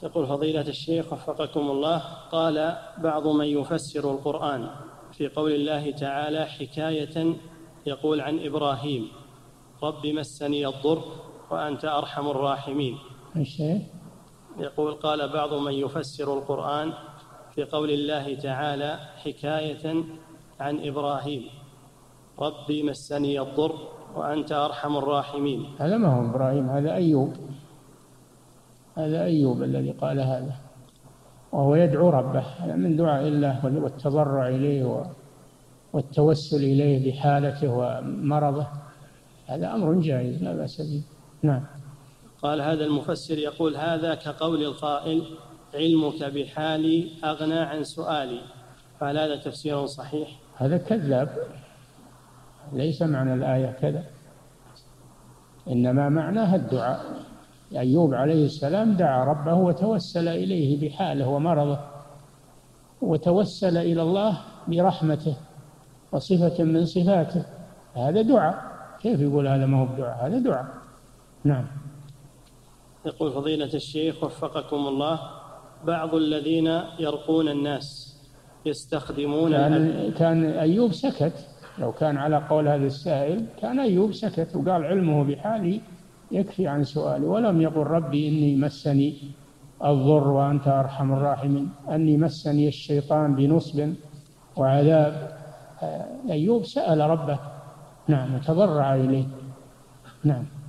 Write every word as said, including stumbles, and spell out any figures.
يقول فضيلة الشيخ وفقكم الله، قال بعض من يفسر القرآن في قول الله تعالى حكاية، يقول عن إبراهيم رب مسني الضر وأنت أرحم الراحمين. الشيء يقول قال بعض من يفسر القرآن في قول الله تعالى حكاية عن إبراهيم رب مسني الضر وأنت أرحم الراحمين. هذا ما هو إبراهيم، هذا أيوب، هذا أيوب الذي قال هذا، وهو يدعو ربه، هذا من دعاء الله والتضرع إليه والتوسل إليه بحالته ومرضه، هذا أمر جائز لا بأس به. نعم. قال هذا المفسر يقول هذا كقول القائل علمك بحالي أغنى عن سؤالي، فهل هذا تفسير صحيح؟ هذا كذاب، ليس معنى الآية كذا، إنما معناها الدعاء. أيوب عليه السلام دعا ربه وتوسل إليه بحاله ومرضه، وتوسل إلى الله برحمته وصفة من صفاته، هذا دعاء. كيف يقول هذا ما هو بدعاء؟ هذا دعاء. نعم. يقول فضيلة الشيخ وفقكم الله، بعض الذين يرقون الناس يستخدمون كان, كان أيوب سكت، لو كان على قول هذا السائل كان أيوب سكت وقال علمه بحالي يكفي عن سؤالي، ولم يقل ربي إني مسني الضر وأنت أرحم الراحمين، أني مسني الشيطان بنصب وعذاب. أيوب سأل ربه، نعم، وتضرع إليه. نعم.